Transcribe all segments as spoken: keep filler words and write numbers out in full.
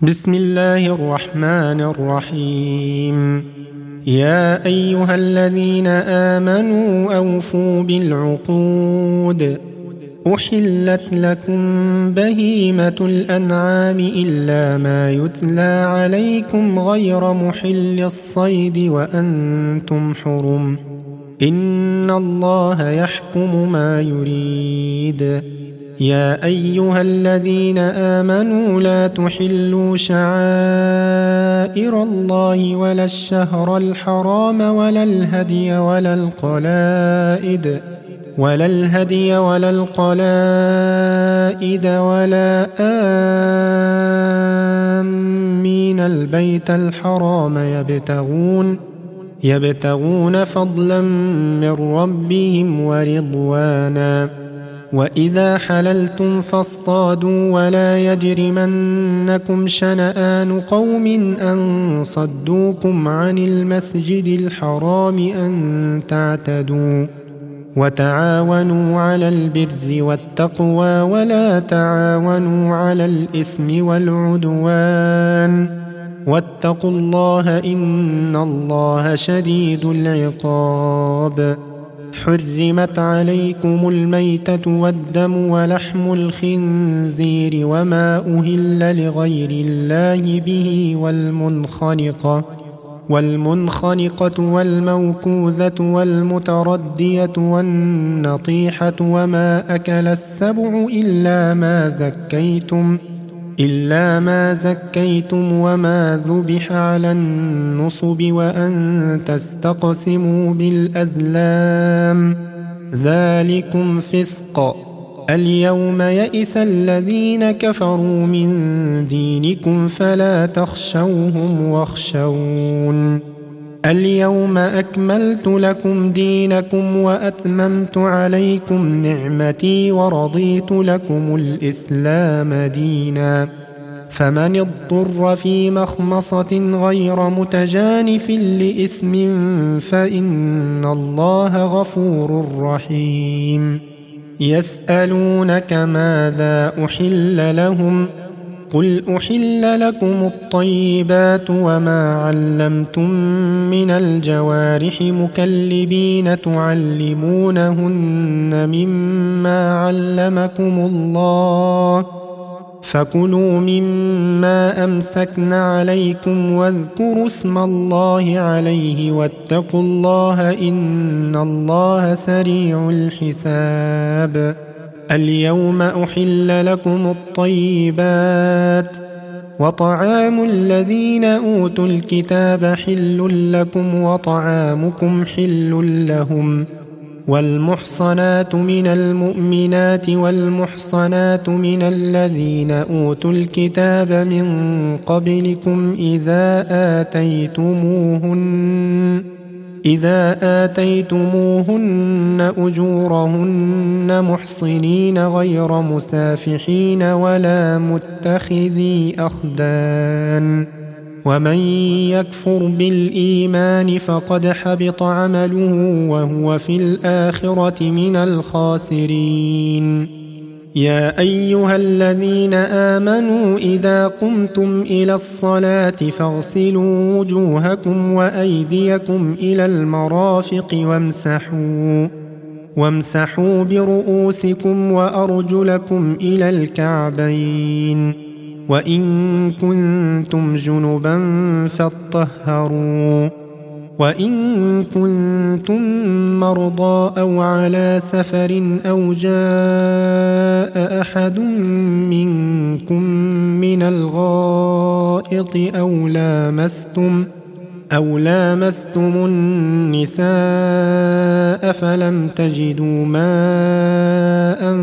بسم الله الرحمن الرحيم. يا أيها الذين آمنوا أوفوا بالعقود. أحلت لكم بهيمة الأنعام إلا ما يتلى عليكم غير محل الصيد وأنتم حرم. إن الله يحكم ما يريد. يا أيها الذين آمنوا لا تحلوا شعائر الله ولا الشهر الحرام ولا الهدي ولا القلائد ولا الهدي ولا القلائد ولا آمين البيت الحرام يبتغون يبتغون فضلا من ربهم ورضوانا. وإذا حللتم فاصطادوا ولا يجرمنكم شنآن قوم أن صدوكم عن المسجد الحرام أن تعتدوا. وتعاونوا على البر والتقوى ولا تعاونوا على الإثم والعدوان. واتقوا الله إن الله شديد العقاب. حرمت عليكم الميتة والدم ولحم الخنزير وما أهل لغير الله به والمنخنقة والمنخنقة والموكوذة والمتردية والنطيحة وما أكل السبع إلا ما زكيتم إلا ما زكيتم وما ذبح على النصب وأن تستقسموا بالأزلام ذلكم فسق. اليوم يئس الذين كفروا من دينكم فلا تخشوهم واخشون. اليوم أكملت لكم دينكم وأتممت عليكم نعمتي ورضيت لكم الإسلام دينا. فمن اضطر في مخمصة غير متجانف لإثم فإن الله غفور رحيم. يسألونك ماذا أحل لهم قل أحل لكم الطيبات وما علمتم من الجوارح مكلبين تعلمونهن مما علمكم الله فكلوا مما أمسكن عليكم واذكروا اسم الله عليه واتقوا الله إن الله سريع الحساب. اليوم أحل لكم الطيبات وطعام الذين أوتوا الكتاب حل لكم وطعامكم حل لهم. والمحصنات من المؤمنات والمحصنات من الذين أوتوا الكتاب من قبلكم إذا آتيتموهن إذا آتيتموهن أجورهن محصنين غير مسافحين ولا متخذي أخدان. ومن يكفر بالإيمان فقد حبط عمله وهو في الآخرة من الخاسرين. يا أيها الذين آمنوا إذا قمتم إلى الصلاة فاغسلوا وجوهكم وأيديكم إلى المرافق وامسحوا وامسحوا برؤوسكم وأرجلكم إلى الكعبين. وإن كنتم جنبا فاطهروا. وإن كنتم مرضى أو على سفر أو جاء أحد منكم من الغائط أو لامستم أو لامستم النساء فلم تجدوا ماء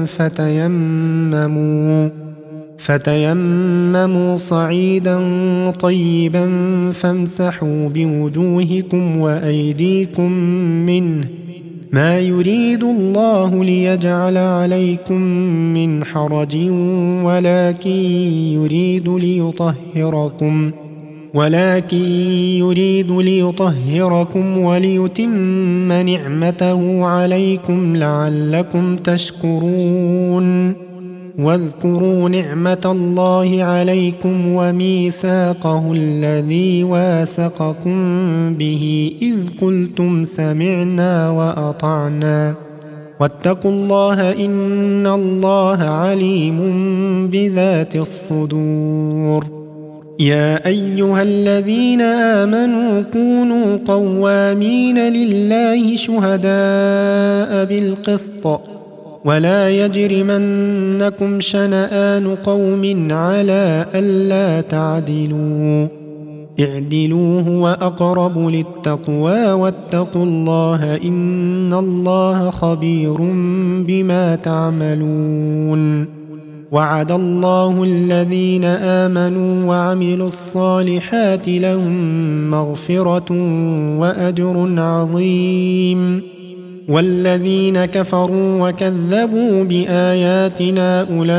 فتيمموا فتيمموا صعيدا طيبا فامسحوا بوجوهكم وأيديكم منه ما يريد الله ليجعل عليكم من حرج ولكن يريد ليطهركم ولكن يريد ليطهركم وليتم نعمته عليكم لعلكم تشكرون. واذكروا نعمة الله عليكم وميثاقه الذي واثقكم به إذ قلتم سمعنا وأطعنا واتقوا الله إن الله عليم بذات الصدور. يا أيها الذين آمنوا كونوا قوامين لله شهداء بالقسط ولا يجرمنكم شنآن قوم على ألا تعدلوا اعدلوا هو أقرب للتقوى واتقوا الله إن الله خبير بما تعملون. وعد الله الذين آمنوا وعملوا الصالحات لهم مغفرة وأجر عظيم والذين كفروا وكذبوا بآياتنا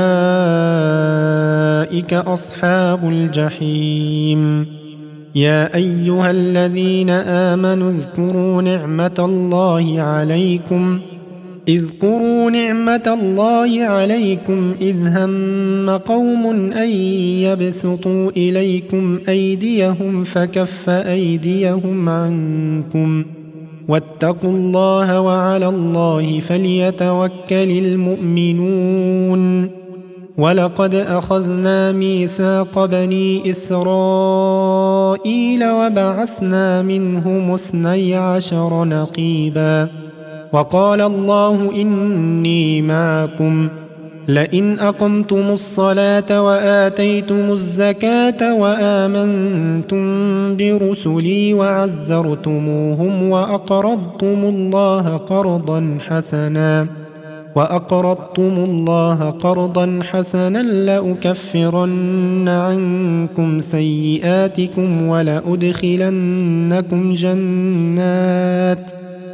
أولئك أصحاب الجحيم. يا أيها الذين آمنوا اذكروا نعمة الله عليكم اذكروا نعمة الله عليكم إذ هم قوم أن يبسطوا إليكم أيديهم فكف أيديهم عنكم واتقوا الله وعلى الله فليتوكل المؤمنون. ولقد أخذنا ميثاق بني إسرائيل وبعثنا منهم اثني عشر نقيبا وقال الله إني معكم لئن أقمتم الصلاة وآتيتم الزكاة وآمنتم برسلي وعزرتموهم وأقرضتم الله قرضا حسنا وأقرضتم الله قرضا حسنا لأكفرن عنكم سيئاتكم ولأدخلنكم جنات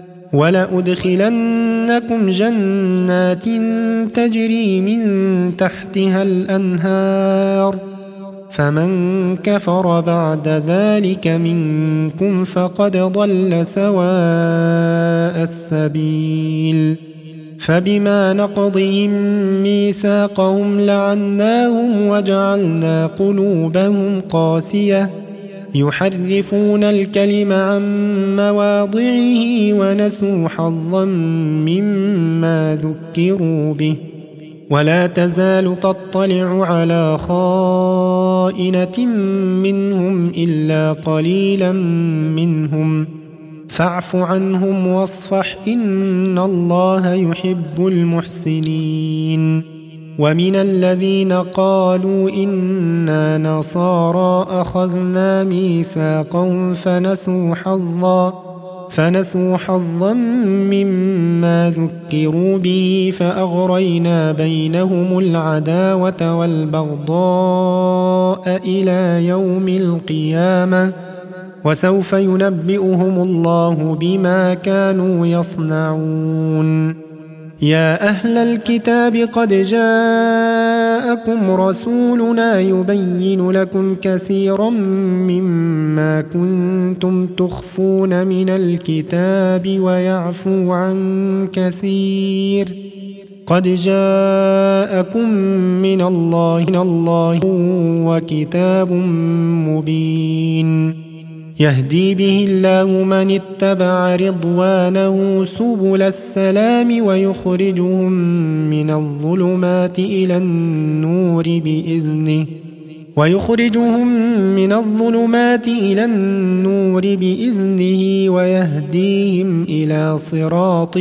ولأدخلنكم جنات تجري من تحتها الأنهار فمن كفر بعد ذلك منكم فقد ضل سواء السبيل. فبما نقضهم ميثاقهم لعناهم وجعلنا قلوبهم قاسية يحرفون الكلم عن مواضعه ونسوا حظا مما ذكروا به ولا تزال تطلع على خائنة منهم إلا قليلا منهم فاعف عنهم واصفح إن الله يحب المحسنين. ومن الذين قالوا إنا نصارى أخذنا ميثاقهم فنسوا حظا فنسوا حظا مما ذكروا به فأغرينا بينهم العداوة والبغضاء إلى يوم القيامة وسوف ينبئهم الله بما كانوا يصنعون. يا أهل الكتاب قد جاءكم رسولنا يبين لكم كثيرا مما كنتم تخفون من الكتاب ويعفو عن كثير قد جاءكم من الله الله وكتاب مبين يهدي به الله من اتبع رضوانه سبل السلام ويخرجهم من الظلمات إلى النور بإذنه ويخرجهم من الظلمات إلى النور بإذنه ويهديهم إلى صراط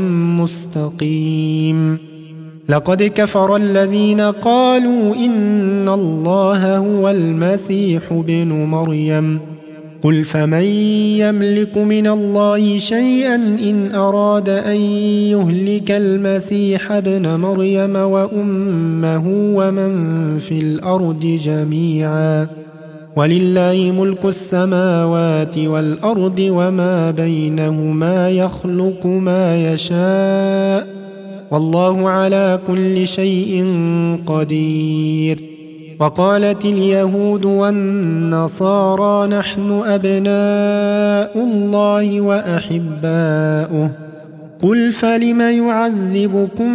مستقيم. لقد كفر الذين قالوا إن الله هو المسيح ابن مريم قل فمن يملك من الله شيئا إن أراد أن يهلك المسيح ابن مريم وأمه ومن في الأرض جميعا ولله ملك السماوات والأرض وما بينهما يخلق ما يشاء والله على كل شيء قدير. وقالت اليهود والنصارى نحن أبناء الله وأحباؤه قل فلم يعذبكم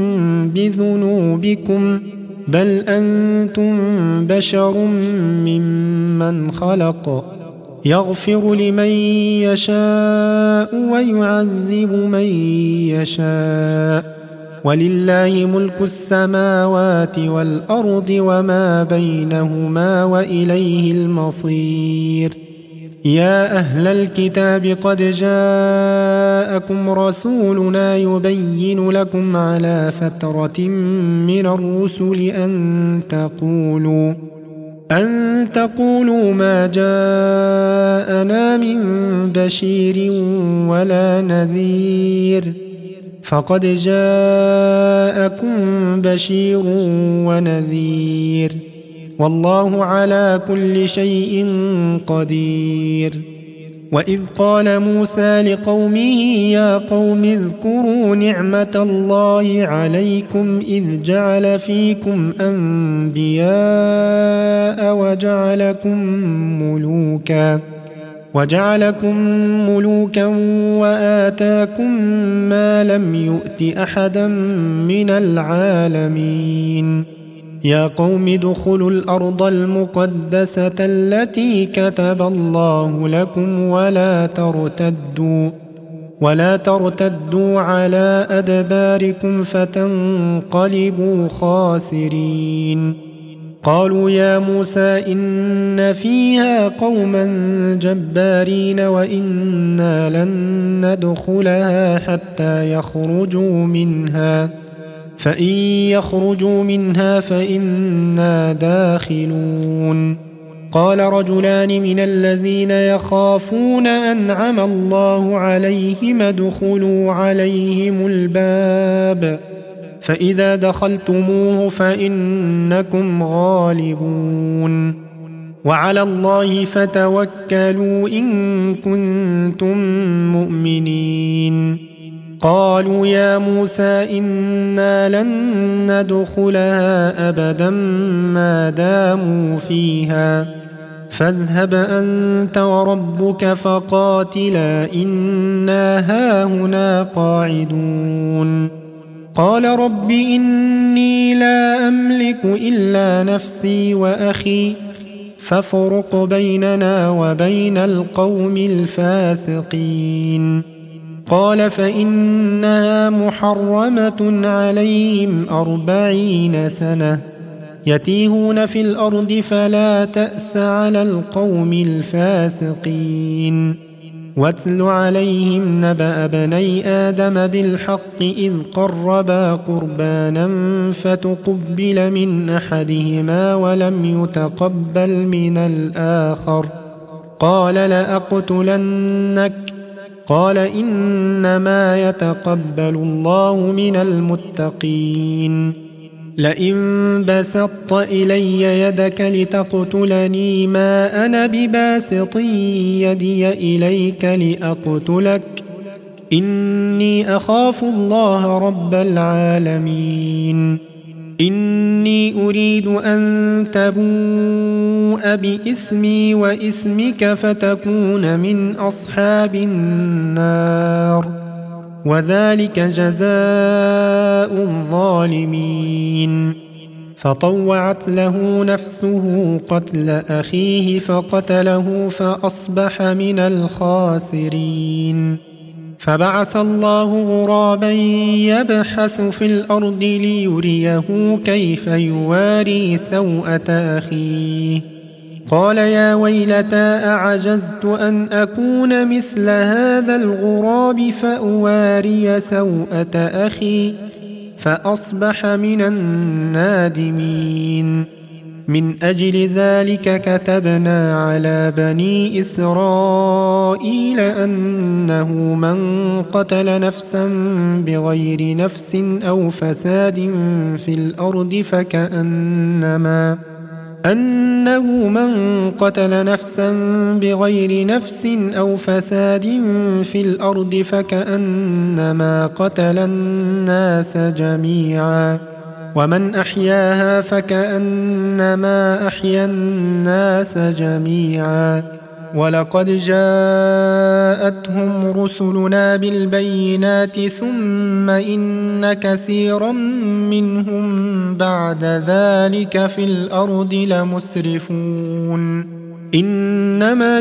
بذنوبكم بل أنتم بشر ممن خلق يغفر لمن يشاء ويعذب من يشاء ولله ملك السماوات والأرض وما بينهما وإليه المصير. يا أهل الكتاب قد جاءكم رسولنا يبين لكم على فترة من الرسل أن تقولوا أن تقولوا ما جاءنا من بشير ولا نذير فقد جاءكم بشير ونذير والله على كل شيء قدير. وإذ قال موسى لقومه يا قوم اذكروا نعمة الله عليكم إذ جعل فيكم أنبياء وجعلكم ملوكا وجعلكم ملوكا وآتاكم ما لم يؤت أحدا من العالمين. يا قوم ادخلوا الأرض المقدسة التي كتب الله لكم ولا ترتدوا ولا ترتدوا على أدباركم فتنقلبوا خاسرين. قالوا يا موسى إن فيها قوما جبارين وإنا لن ندخلها حتى يخرجوا منها فإن يخرجوا منها فإنا داخلون. قال رجلان من الذين يخافون أنعم الله عليهم ادخلوا عليهم الباب فإذا دخلتموه فإنكم غالبون وعلى الله فتوكلوا إن كنتم مؤمنين. قالوا يا موسى إنا لن ندخلها أبدا ما داموا فيها فاذهب أنت وربك فقاتلا إنا هاهنا قاعدون. قال رب إني لا أملك إلا نفسي وأخي فافرق بيننا وبين القوم الفاسقين. قال فإنها محرمة عليهم أربعين سنة يتيهون في الأرض فلا تأس على القوم الفاسقين. واتل عليهم نبأ بني آدم بالحق إذ قربا قربانا فتقبل من أحدهما ولم يتقبل من الآخر قال لأقتلنك قال إنما يتقبل الله من المتقين. لئن بسطت إلي يدك لتقتلني ما أنا بباسط يدي إليك لأقتلك إني أخاف الله رب العالمين. إني أريد أن تبوء بإثمي وإثمك فتكون من أصحاب النار وذلك جزاء الظالمين. فطوعت له نفسه قتل أخيه فقتله فأصبح من الخاسرين. فبعث الله غرابا يبحث في الأرض ليريه كيف يواري سوءة أخيه قال يا ويلتى أعجزت أن أكون مثل هذا الغراب فأواري سوءة أخي فأصبح من النادمين. من أجل ذلك كتبنا على بني إسرائيل أنه من قتل نفسا بغير نفس أو فساد في الأرض فكأنما أنه من قتل نفسا بغير نفس أو فساد في الأرض فكأنما قتل الناس جميعا ومن أحياها فكأنما أحيا الناس جميعا ولقد جاءتهم رسلنا بالبينات ثم إن كثيرا منهم بعد ذلك في الأرض لمسرفون إنما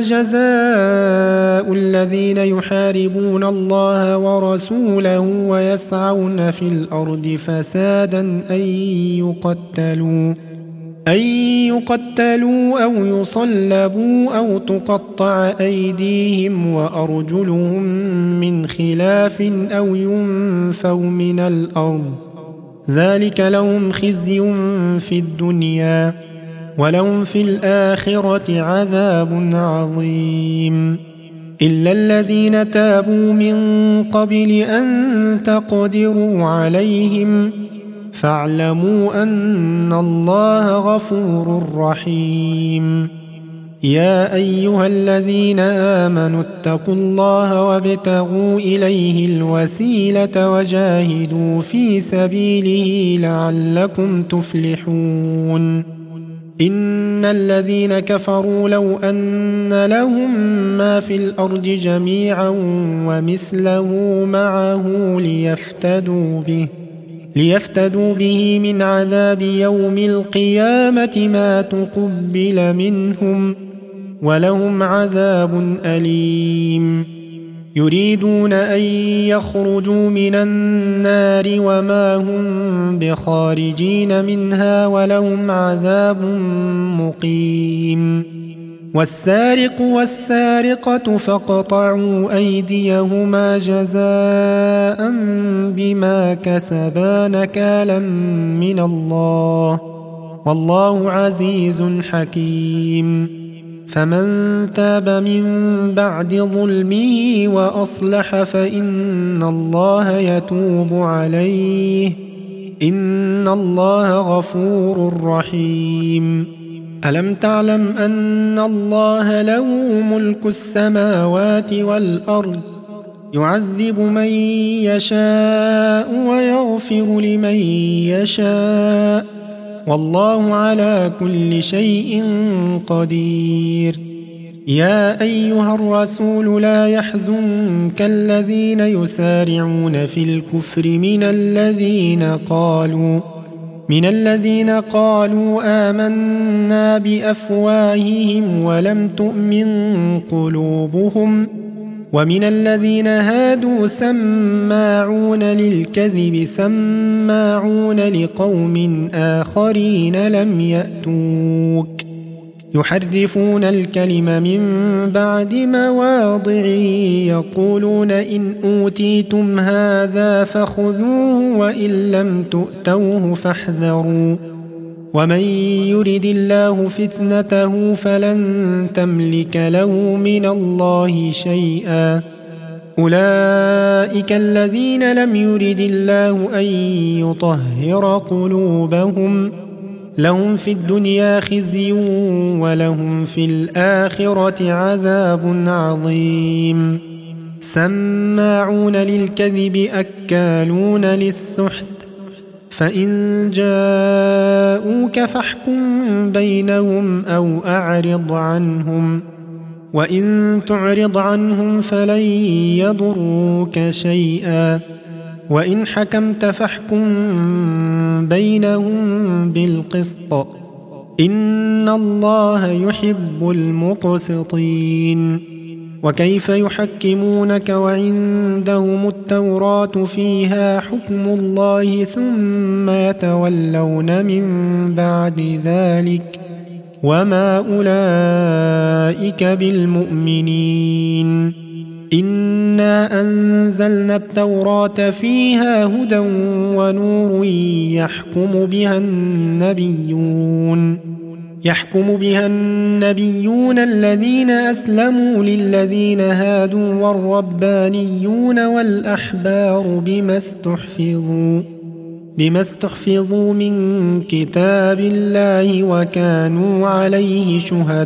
جزاء الذين يحاربون الله ورسوله ويسعون في الأرض فسادا أن يقتلوا أن يقتلوا أو يصلبوا أو تقطع أيديهم وأرجلهم من خلاف أو ينفوا من الأرض ذلك لهم خزي في الدنيا ولهم في الآخرة عذاب عظيم إلا الذين تابوا من قبل أن تقدروا عليهم فاعلموا أن الله غفور رحيم يا أيها الذين آمنوا اتقوا الله وابتغوا إليه الوسيلة وجاهدوا في سبيله لعلكم تفلحون إن الذين كفروا لو أن لهم ما في الأرض جميعا ومثله معه ليفتدوا به ليفتدوا به من عذاب يوم القيامة ما تقبل منهم ولهم عذاب أليم يريدون أن يخرجوا من النار وما هم بخارجين منها ولهم عذاب مقيم والسارق والسارقة فاقطعوا أيديهما جزاء بما كسبا نكالا من الله والله عزيز حكيم فمن تاب من بعد ظلمه وأصلح فإن الله يتوب عليه إن الله غفور رحيم ألم تعلم أن الله له ملك السماوات والأرض يعذب من يشاء ويغفر لمن يشاء والله على كل شيء قدير يا أيها الرسول لا يحزنك الذين يسارعون في الكفر من الذين قالوا من الذين قالوا آمنا بأفواههم ولم تؤمن قلوبهم ومن الذين هادوا سماعون للكذب سماعون لقوم آخرين لم يأتوك يحرفون الكلم من بعد مواضعه يقولون إن أوتيتم هذا فخذوه وإن لم تؤتوه فاحذروا ومن يرد الله فتنته فلن تملك له من الله شيئا أولئك الذين لم يرد الله أن يطهر قلوبهم لهم في الدنيا خزي ولهم في الآخرة عذاب عظيم سماعون للكذب أكالون للسحت فإن جاءوك فاحكم بينهم أو أعرض عنهم وإن تعرض عنهم فلن يضروك شيئا وإن حكمت فاحكم بينهم بالقسط إن الله يحب المقسطين وكيف يحكمونك وعندهم التوراة فيها حكم الله ثم يتولون من بعد ذلك وما أولئك بالمؤمنين إنا أنزلنا التوراة فيها هدى ونور يحكم بها النبيون يحكم بها النبيون الذين أسلموا للذين هادوا والربانيون والأحبار بما استحفظوا بما استحفظوا من كتاب الله وكانوا عليه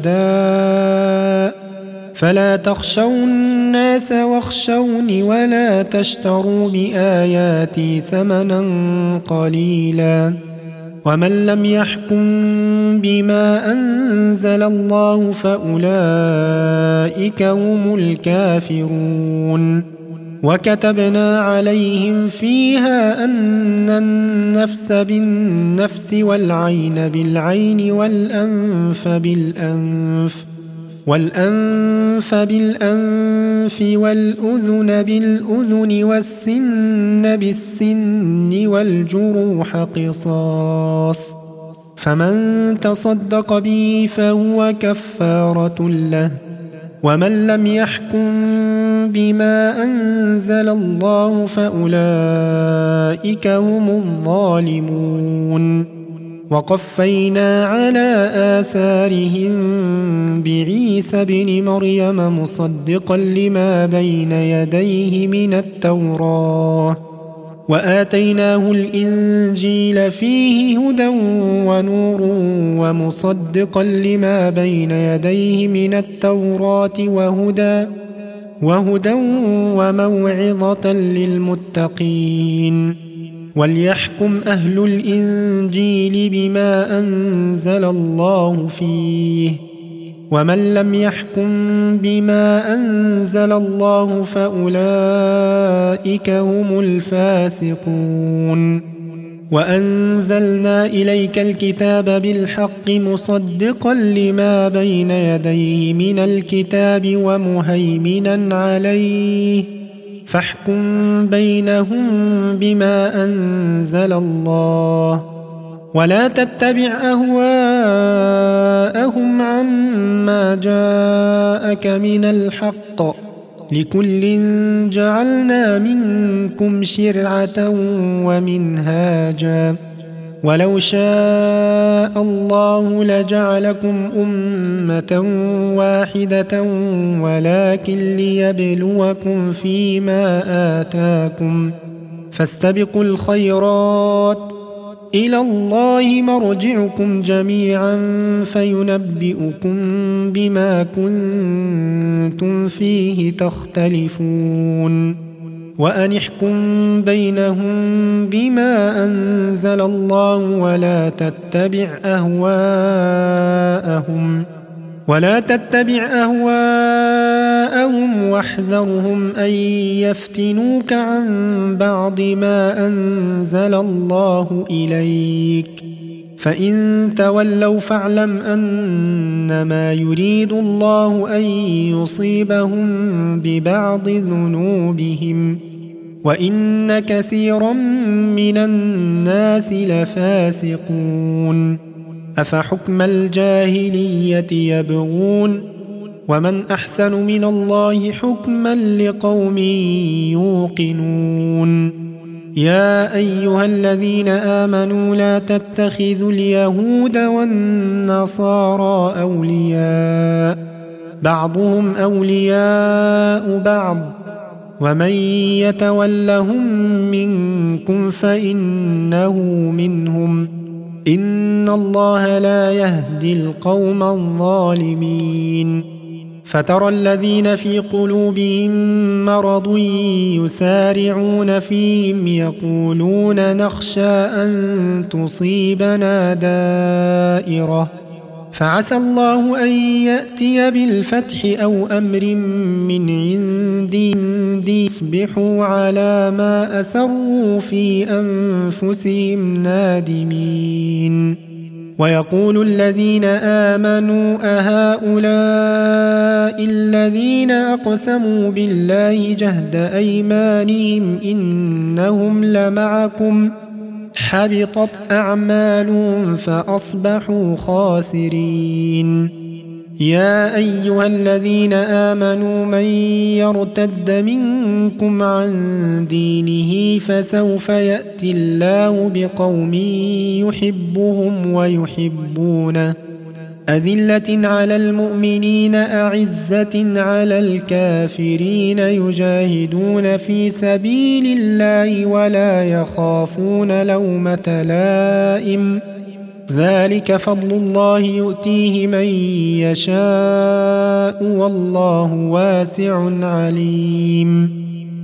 شهداء فلا تخشوا الناس واخشوني ولا تشتروا بآياتي ثمنا قليلا ومن لم يحكم بما أنزل الله فأولئك هم الكافرون وكتبنا عليهم فيها أن النفس بالنفس والعين بالعين والأنف بالأنف والأنف بالأنف والأذن بالأذن والسن بالسن والجروح قصاص فمن تصدق به فهو كفارة له ومن لم يحكم بما أنزل الله فأولئك هم الظالمون وقفينا على آثارهم بعيسى بن مريم مصدقا لما بين يديه من التوراة وآتيناه الإنجيل فيه هدى ونور ومصدقا لما بين يديه من التوراة وهدى وهدى وموعظة للمتقين وليحكم أهل الإنجيل بما أنزل الله فيه ومن لم يحكم بما أنزل الله فأولئك هم الفاسقون وأنزلنا إليك الكتاب بالحق مصدقا لما بين يديه من الكتاب ومهيمنا عليه فاحكم بينهم بما أنزل الله ولا تتبع أهواءهم عما جاءك من الحق لكل جعلنا منكم شرعة ومنهاجا ولو شاء الله لجعلكم أمة واحدة ولكن ليبلوكم فيما آتاكم فاستبقوا الخيرات إلى الله مرجعكم جميعا فينبئكم بما كنتم فيه تختلفون وأن احكم بينهم بما أنزل الله ولا تتبع أهواءهم ولا تتبع أهواءهم واحذرهم أن يفتنوك عن بعض ما أنزل الله إليك فإن تولوا فاعلم أنما يريد الله أن يصيبهم ببعض ذنوبهم وإن كثيرا من الناس لفاسقون أفحكم الجاهلية يبغون ومن أحسن من الله حكما لقوم يوقنون يا أيها الذين آمنوا لا تتخذوا اليهود والنصارى أولياء بعضهم أولياء بعض ومن يتولهم منكم فإنه منهم إن الله لا يهدي القوم الظالمين فترى الذين في قلوبهم مرض يسارعون فيهم يقولون نخشى أن تصيبنا دائرة فعسى الله أن يأتي بالفتح أو أمر من عندي يصبحوا على ما أسروا في أنفسهم نادمين ويقول الذين آمنوا أهؤلاء الذين أقسموا بالله جهد أيمانهم إنهم لمعكم حبطت أعمالهم فأصبحوا خاسرين يا أيها الذين آمنوا من يرتد منكم عن دينه فسوف يأتي الله بقوم يحبهم ويحبونه أذلة على المؤمنين أعزة على الكافرين يجاهدون في سبيل الله ولا يخافون لومة لائم ذلك فضل الله يؤتيه من يشاء والله واسع عليم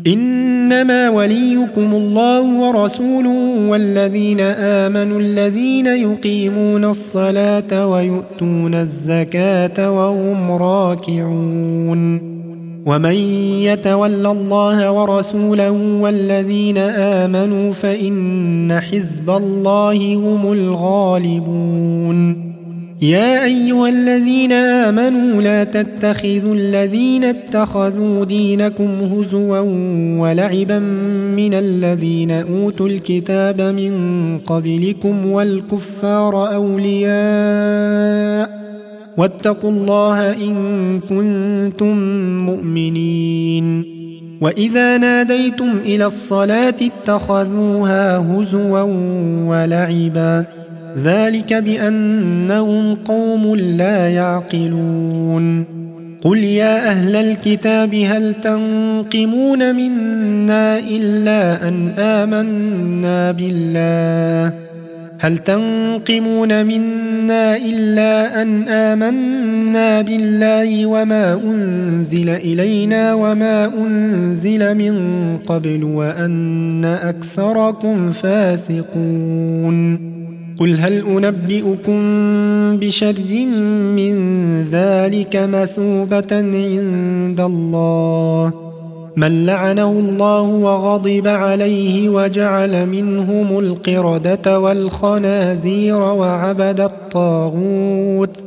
إنما وليكم الله ورسوله والذين آمنوا الذين يقيمون الصلاة ويؤتون الزكاة وهم راكعون ومن يتول الله ورسوله والذين آمنوا فإن حزب الله هم الغالبون يا أيها الذين آمنوا لا تتخذوا الذين اتخذوا دينكم هزوا ولعبا من الذين أوتوا الكتاب من قبلكم والكفار أولياء واتقوا الله إن كنتم مؤمنين وإذا ناديتم إلى الصلاة اتخذوها هزوا ولعبا ذلك بأنهم قوم لا يعقلون قل يا أهل الكتاب هل تنقمون منا إلا أن آمنا بالله هل تنقمون منا إلا أن آمنا بالله وما أنزل إلينا وما أنزل من قبل وأن أكثركم فاسقون قل هل أنبئكم بشر من ذلك مثوبة عند الله من لعنه الله وغضب عليه وجعل منهم القردة والخنازير وعبد الطاغوت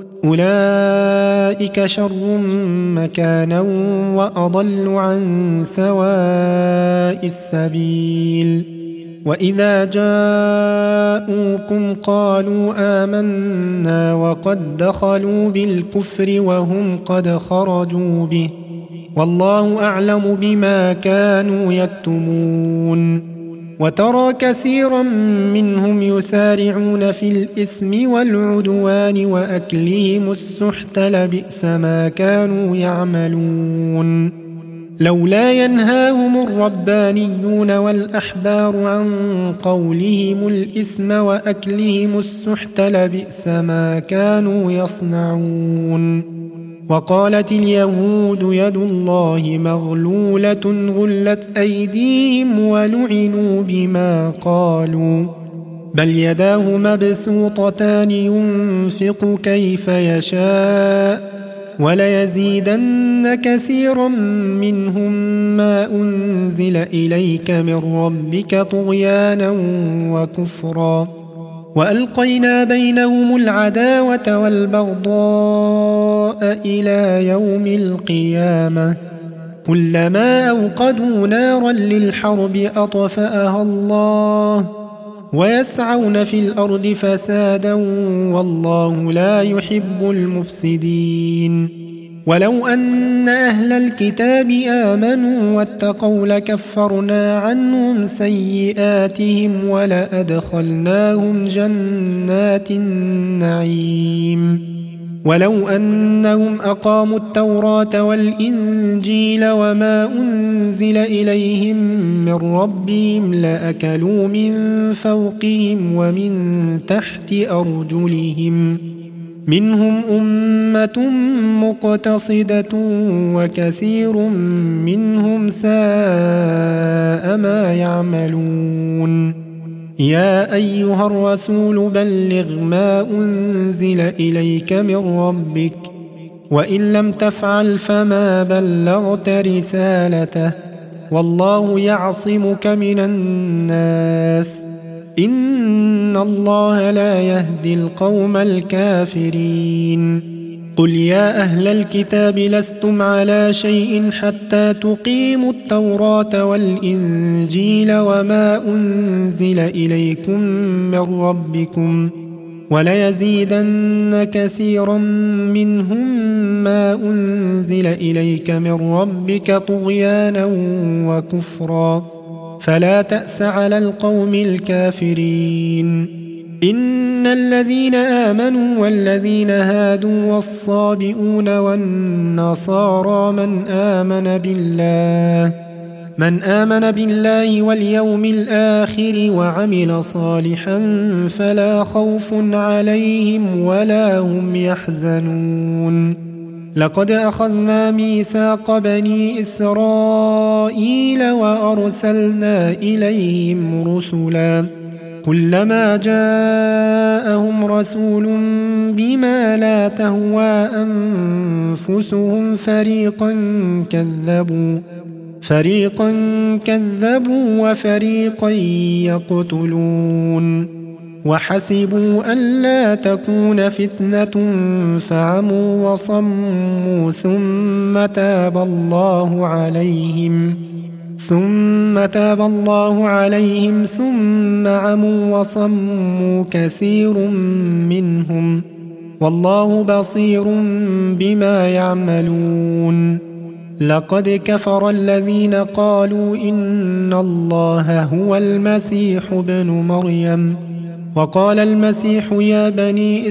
أولئك شر مكانا وأضل عن سواء السبيل وإذا جاءوكم قالوا آمنا وقد دخلوا بالكفر وهم قد خرجوا به والله أعلم بما كانوا يكتمون وترى كثيرا منهم يسارعون في الإثم والعدوان وأكلهم السحت لبئس ما كانوا يعملون لولا ينهاهم الربانيون والأحبار عن قولهم الإثم وأكلهم السحت لبئس ما كانوا يصنعون وقالت اليهود يد الله مغلولة غلت أيديهم ولعنوا بما قالوا بل يداه مبسوطتان ينفق كيف يشاء وليزيدن كثيرا منهم ما أنزل إليك من ربك طغيانا وكفرا وألقينا بينهم العداوة والبغضاء إلى يوم القيامة كلما أوقدوا نارا للحرب أطفأها الله ويسعون في الأرض فسادا والله لا يحب المفسدين ولو أن أهل الكتاب آمنوا واتقوا لكفرنا عنهم سيئاتهم ولأدخلناهم جنات النعيم ولو أنهم أقاموا التوراة والإنجيل وما أنزل إليهم من ربهم لأكلوا من فوقهم ومن تحت أرجلهم منهم أمة مقتصدة وكثير منهم ساء ما يعملون يا أيها الرسول بلغ ما أنزل إليك من ربك وإن لم تفعل فما بلغت رسالته والله يعصمك من الناس إن الله لا يهدي القوم الكافرين قل يا أهل الكتاب لستم على شيء حتى تقيموا التوراة والإنجيل وما أنزل إليكم من ربكم وليزيدن كثيرا منهم ما أنزل إليك من ربك طغيانا وكفرا فلا تأس على القوم الكافرين إن الذين آمنوا والذين هادوا والصابئون والنصارى من آمن بالله من آمن بالله واليوم الآخر وعمل صالحا فلا خوف عليهم ولا هم يحزنون لقد أخذنا ميثاق بني إسرائيل وأرسلنا إليهم رسلا كلما جاءهم رسول بما لا تهوى أنفسهم فريقا كذبوا فريقا كذبوا وفريقا يقتلون وحسبوا ألا تكون فتنة فعموا وصموا ثم تاب الله عليهم ثم تاب الله عليهم ثم عموا وصموا كثير منهم والله بصير بما يعملون لقد كفر الذين قالوا إن الله هو المسيح ابن مريم وقال المسيح يا بني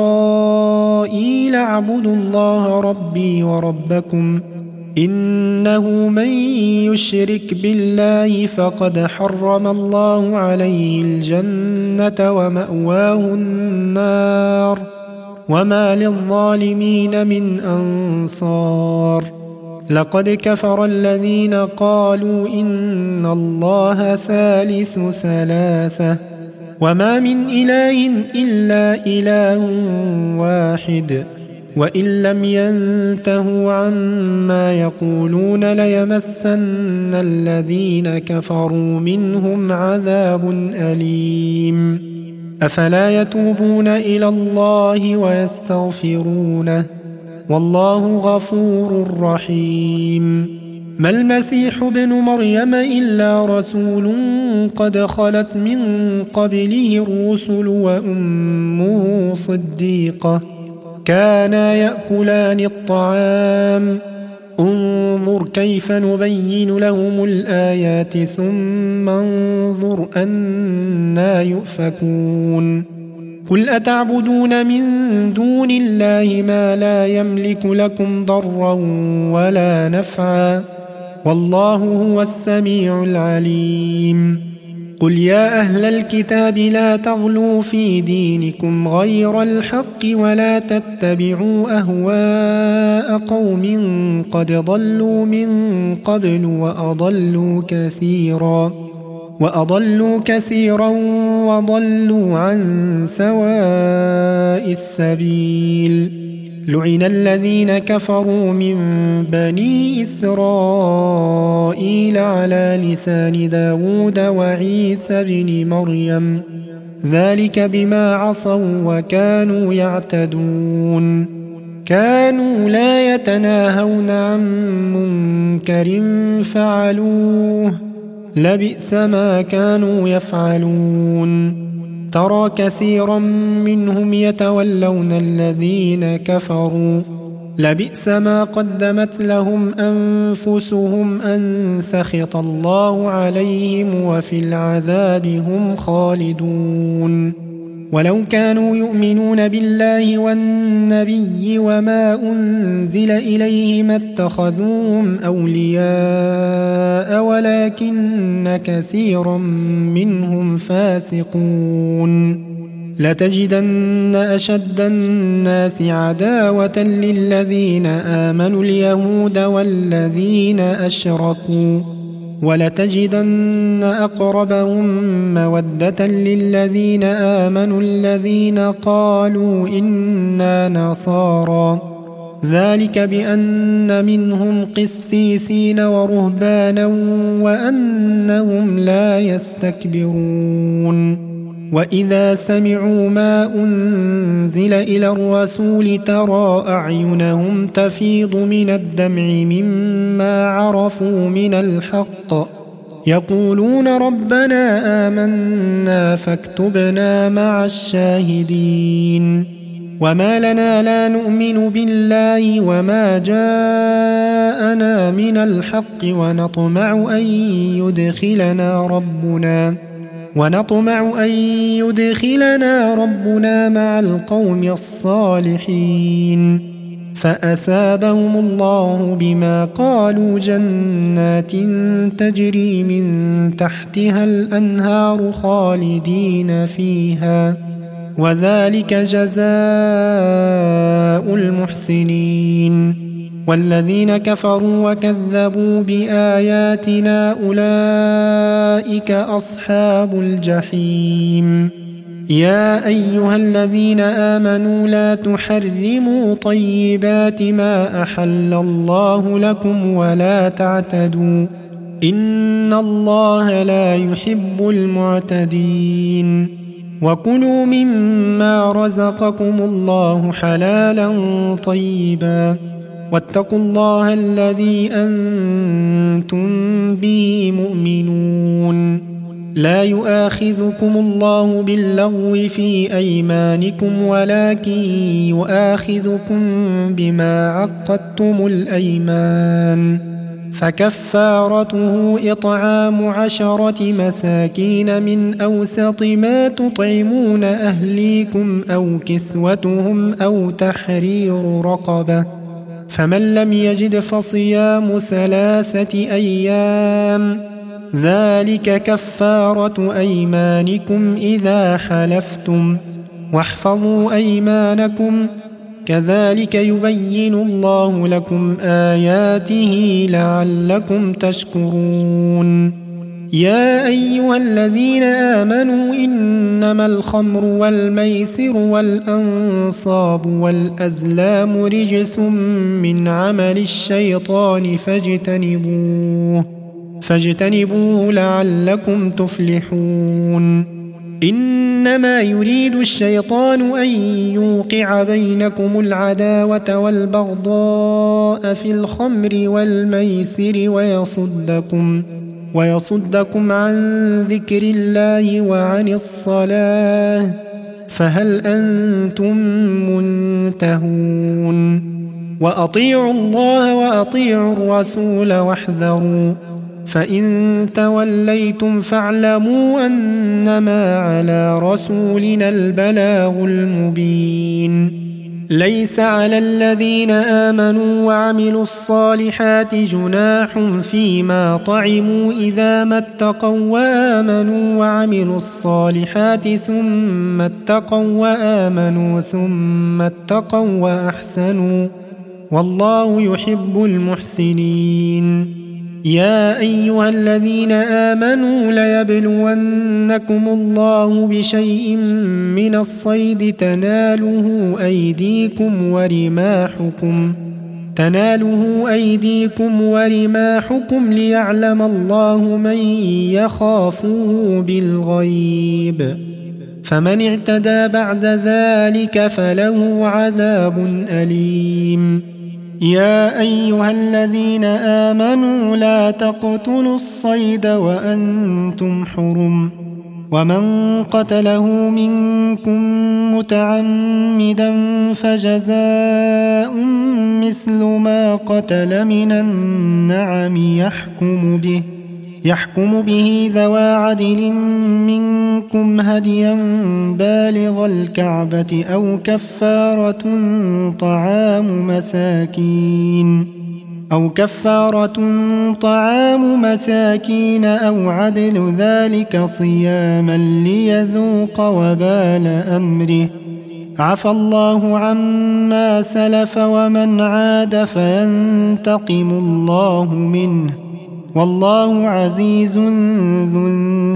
إسرائيل اعبدوا الله ربي وربكم إنه من يشرك بالله فقد حرم الله عليه الجنة ومأواه النار وما للظالمين من أنصار لقد كفر الذين قالوا إن الله ثالث ثلاثة وما من إله إلا إله واحد وإن لم ينتهوا عما يقولون ليمسن الذين كفروا منهم عذاب أليم أفلا يتوبون إلى الله ويستغفرونه والله غفور رحيم ما المسيح ابن مريم إلا رسول قد خلت من قبله الرسل وأمه صديقة كانا يأكلان الطعام انظر كيف نبين لهم الآيات ثم انظر أنى يؤفكون قل أتعبدون من دون الله ما لا يملك لكم ضرا ولا نفعا والله هو السميع العليم قل يا أهل الكتاب لا تغلوا في دينكم غير الحق ولا تتبعوا أهواء قوم قد ضلوا من قبل وأضلوا كثيرا وأضلوا كثيرا وضلوا عن سواء السبيل لعن الذين كفروا من بني إسرائيل على لسان داود وعيسى بن مريم ذلك بما عصوا وكانوا يعتدون كانوا لا يتناهون عن منكر فعلوه لبئس ما كانوا يفعلون ترى كثيرا منهم يتولون الذين كفروا لبئس ما قدمت لهم أنفسهم أن سخط الله عليهم وفي العذاب هم خالدون ولو كانوا يؤمنون بالله والنبي وما أنزل إليه ما اتخذوهم أولياء ولكن كثيرا منهم فاسقون لتجدن أشد الناس عداوة للذين آمنوا اليهود والذين أشركوا ولتجدن أقربهم مودة للذين آمنوا الذين قالوا إنا نصارى ذلك بأن منهم قسيسين ورهبانا وأنهم لا يستكبرون وإذا سمعوا ما أنزل إلى الرسول ترى أعينهم تفيض من الدمع مما عرفوا من الحق يقولون ربنا آمنا فاكتبنا مع الشاهدين وما لنا لا نؤمن بالله وما جاءنا من الحق ونطمع أن يدخلنا ربنا ونطمع أن يدخلنا ربنا مع القوم الصالحين فأثابهم الله بما قالوا جنات تجري من تحتها الأنهار خالدين فيها وذلك جزاء المحسنين. والذين كفروا وكذبوا بآياتنا أولئك أصحاب الجحيم. يا أيها الذين آمنوا لا تحرموا طيبات ما أحل الله لكم ولا تعتدوا إن الله لا يحب المعتدين. وكلوا مما رزقكم الله حلالا طيبا واتقوا الله الذي أنتم به مؤمنون. لا يؤاخذكم الله باللغو في أيمانكم ولكن يؤاخذكم بما عقدتم الأيمان، فكفارته إطعام عشرة مساكين من أوسط ما تطعمون أهليكم أو كسوتهم أو تحرير رقبة، فمن لم يجد فصيام ثلاثة أيام ذلك كفارة أيمانكم إذا حلفتم، واحفظوا أيمانكم كذلك يبين الله لكم آياته لعلكم تشكرون. يا أيها الذين آمنوا إنما الخمر والميسر والأنصاب والأزلام رجس من عمل الشيطان فاجتنبوه فاجتنبوه لعلكم تفلحون. إنما يريد الشيطان أن يوقع بينكم العداوة والبغضاء في الخمر والميسر ويصدكم ويصدكم عن ذكر الله وعن الصلاة فهل أنتم منتهون؟ وأطيعوا الله وأطيعوا الرسول واحذروا، فإن توليتم فاعلموا أنما على رسولنا البلاغ المبين. ليس على الذين آمنوا وعملوا الصالحات جناح فيما طعموا إذا ما اتقوا وآمنوا وعملوا الصالحات ثم اتقوا وآمنوا ثم اتقوا وأحسنوا والله يحب المحسنين. يا أيها الذين آمنوا ليبلونكم الله بشيء من الصيد تناله أيديكم ورماحكم تناله أيديكم ورماحكم ليعلم الله من يخافه بالغيب، فمن اعتدى بعد ذلك فله عذاب أليم. يا أيها الذين آمنوا لا تقتلوا الصيد وأنتم حرم، ومن قتله منكم متعمدا فجزاء مثل ما قتل من النعم يحكم به يحكم به ذوى عدل منكم هديا بالغ الكعبة أو كفارة طعام مساكين أو كفارة طعام مساكين أو عدل ذلك صياما ليذوق وبال أمره، عفى الله عما سلف ومن عاد فينتقم الله منه والله عزيز ذو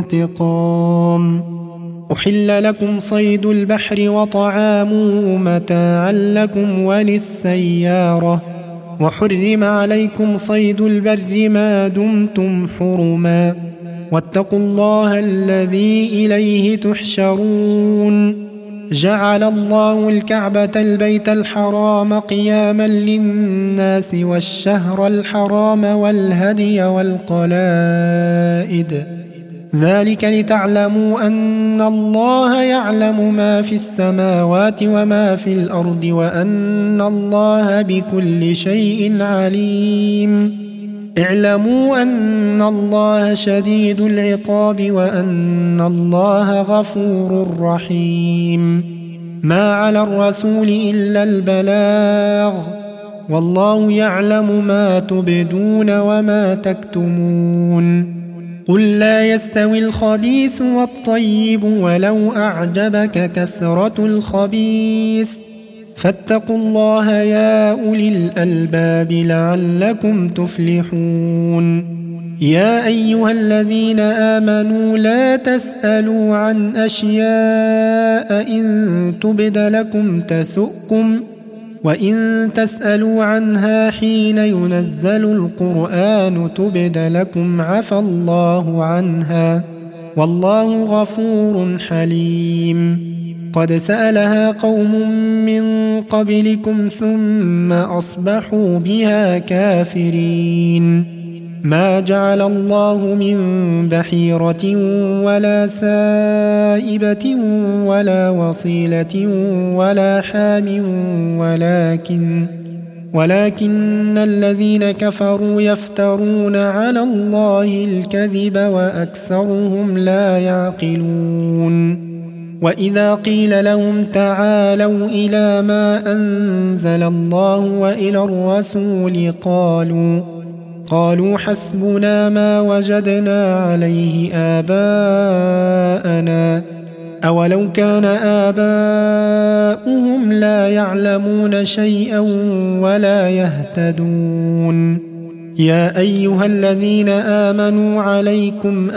انتقام. أحل لكم صيد البحر وطعامه متاعا لكم وللسيارة، وحرم عليكم صيد البر ما دمتم حرما، واتقوا الله الذي إليه تحشرون. جعل الله الكعبة البيت الحرام قياما للناس والشهر الحرام والهدي والقلائد، ذلك لتعلموا أن الله يعلم ما في السماوات وما في الأرض وأن الله بكل شيء عليم. اعلموا أن الله شديد العقاب وأن الله غفور رحيم. ما على الرسول إلا البلاغ، والله يعلم ما تبدون وما تكتمون. قل لا يستوي الخبيث والطيب ولو أعجبك كثرة الخبيث فاتقوا الله يا أولي الألباب لعلكم تفلحون يا أيها الذين آمنوا لا تسألوا عن أشياء إن تبد لكم تسؤكم وإن تسألوا عنها حين ينزل القرآن تبد لكم عفى الله عنها والله غفور حليم قد سألها قوم من قبلكم ثم أصبحوا بها كافرين ما جعل الله من بحيرة ولا سائبة ولا وصيلة ولا حام ولكن ولكن الذين كفروا يفترون على الله الكذب وأكثرهم لا يعقلون وإذا قيل لهم تعالوا إلى ما أنزل الله وإلى الرسول قالوا قالوا حسبنا ما وجدنا عليه آباءنا أولو كان آباؤهم لا يعلمون شيئا ولا يهتدون يا أيها الذين آمنوا عليكم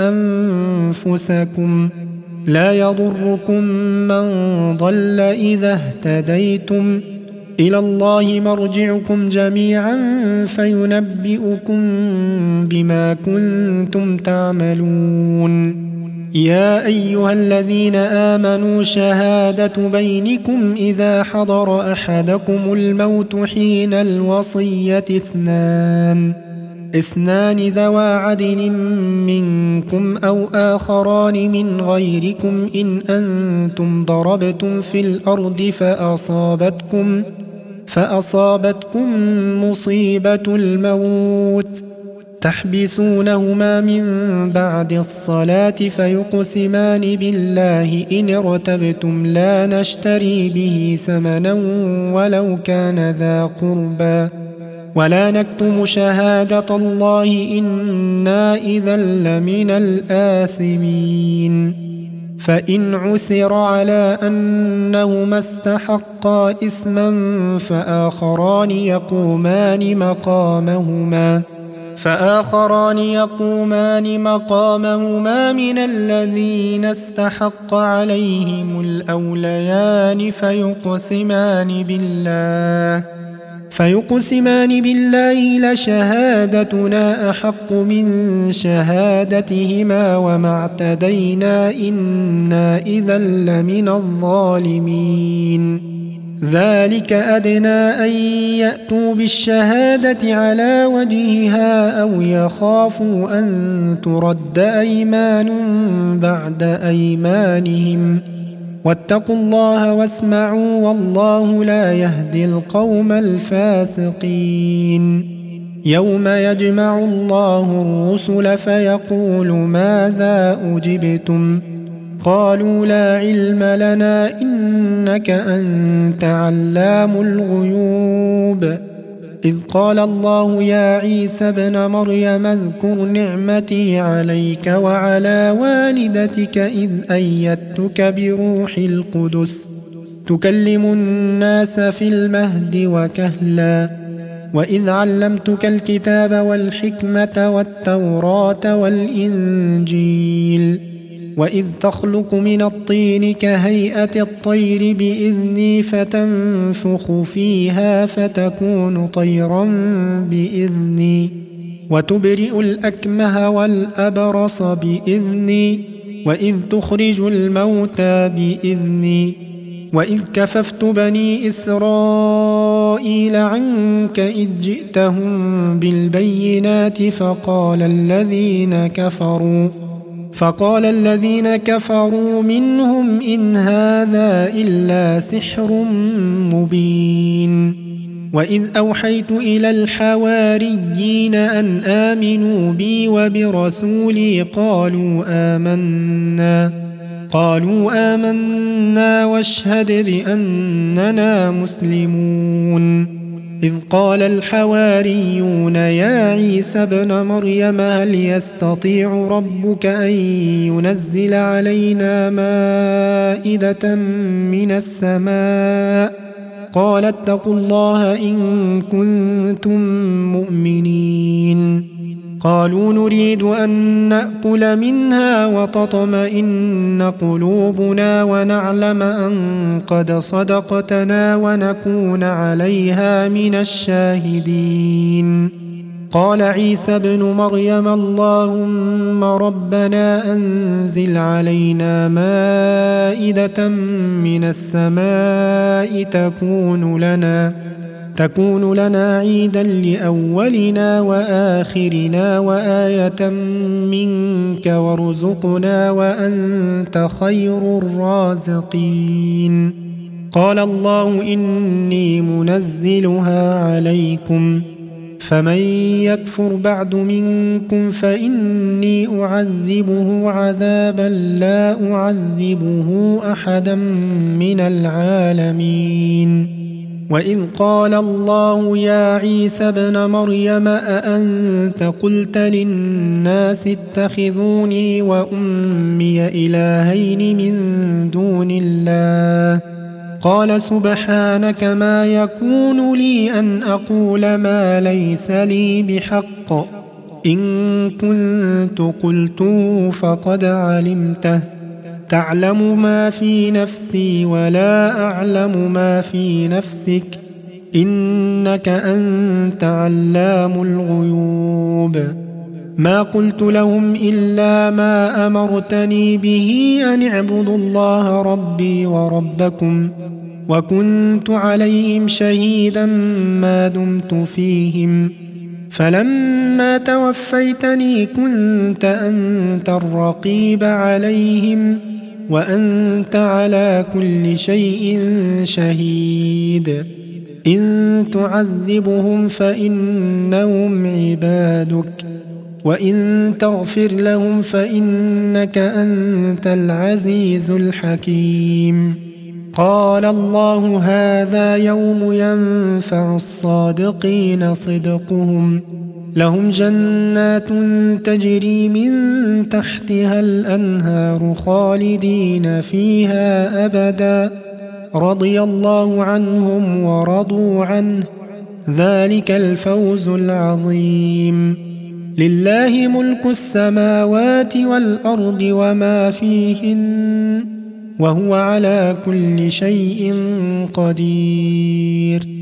أنفسكم لا يضركم من ضل إذا اهتديتم إلى الله مرجعكم جميعا فينبئكم بما كنتم تعملون يا أيها الذين آمنوا شهادة بينكم إذا حضر أحدكم الموت حين الوصية اثنان اثنان ذوى عدل منكم أو آخران من غيركم إن أنتم ضربتم في الأرض فأصابتكم فأصابتكم مصيبة الموت تحبسونهما من بعد الصلاة فيقسمان بالله إن ارتبتم لا نشتري به ثمنا ولو كان ذا قربى ولا نكتم شهادة الله إنا إذا لمن الآثمين فإن عثر على أنهما استحقا إثما فآخران يقومان مقامهما فآخران يقومان مقامهما من الذين استحق عليهم الأوليان فيقسمان بالله فيقسمان بالله لشهادتنا أحق من شهادتهما وما اعتدينا إنا إذا لمن الظالمين ذلك أدنى أن يأتوا بالشهادة على وجهها أو يخافوا أن ترد أيمان بعد أيمانهم واتقوا الله واسمعوا والله لا يهدي القوم الفاسقين يوم يجمع الله الرسل فيقول ماذا أجبتم قالوا لا علم لنا إنك أنت علام الغيوب إذ قال الله يا عيسى ابن مريم اذكر نعمتي عليك وعلى والدتك إذ أيدتك بروح القدس تكلم الناس في المهد وكهلا وإذ علمتك الكتاب والحكمة والتوراة والإنجيل وإذ تخلق من الطين كهيئة الطير بإذني فتنفخ فيها فتكون طيرا بإذني وتبرئ الأكمه والأبرص بإذني وإذ تخرج الموتى بإذني وإذ كففت بني إسرائيل عنك إذ جئتهم بالبينات فقال الذين كفروا فقال الذين كفروا منهم إن هذا إلا سحر مبين وإذ أوحيت إلى الحواريين أن آمنوا بي وبرسولي قالوا آمنا قالوا آمنا واشهد بأننا مسلمون إذ قال الحواريون يا عيسى ابن مريم هل يستطيع ربك أن ينزل علينا مائدة من السماء قال اتقوا الله إن كنتم مؤمنين قالوا نريد أن نأكل منها وتطمئن قلوبنا ونعلم أن قد صدقتنا ونكون عليها من الشاهدين قال عيسى ابن مريم اللهم ربنا أنزل علينا مائدة من السماء تكون لنا تكون لنا عيدا لأولنا وآخرنا وآية منك وارزقنا وأنت خير الرازقين قال الله إني منزلها عليكم فمن يكفر بعد منكم فإني أعذبه عذابا لا أعذبه أحدا من العالمين وإذ قال الله يا عيسى ابن مريم أأنت قلت للناس اتخذوني وأمي إلهين من دون الله قال سبحانك ما يكون لي أن أقول ما ليس لي بحق إن كنت قلته فقد علمته تعلم ما في نفسي ولا أعلم ما في نفسك إنك أنت علام الغيوب ما قلت لهم إلا ما أمرتني به أن اعبدوا الله ربي وربكم وكنت عليهم شهيدا ما دمت فيهم فلما توفيتني كنت أنت الرقيب عليهم وأنت على كل شيء شهيد إن تعذبهم فإنهم عبادك وإن تغفر لهم فإنك أنت العزيز الحكيم قال الله هذا يوم ينفع الصادقين صدقهم لهم جنات تجري من تحتها الأنهار خالدين فيها أبدا رضي الله عنهم ورضوا عنه ذلك الفوز العظيم لله ملك السماوات والأرض وما فيهن وهو على كل شيء قدير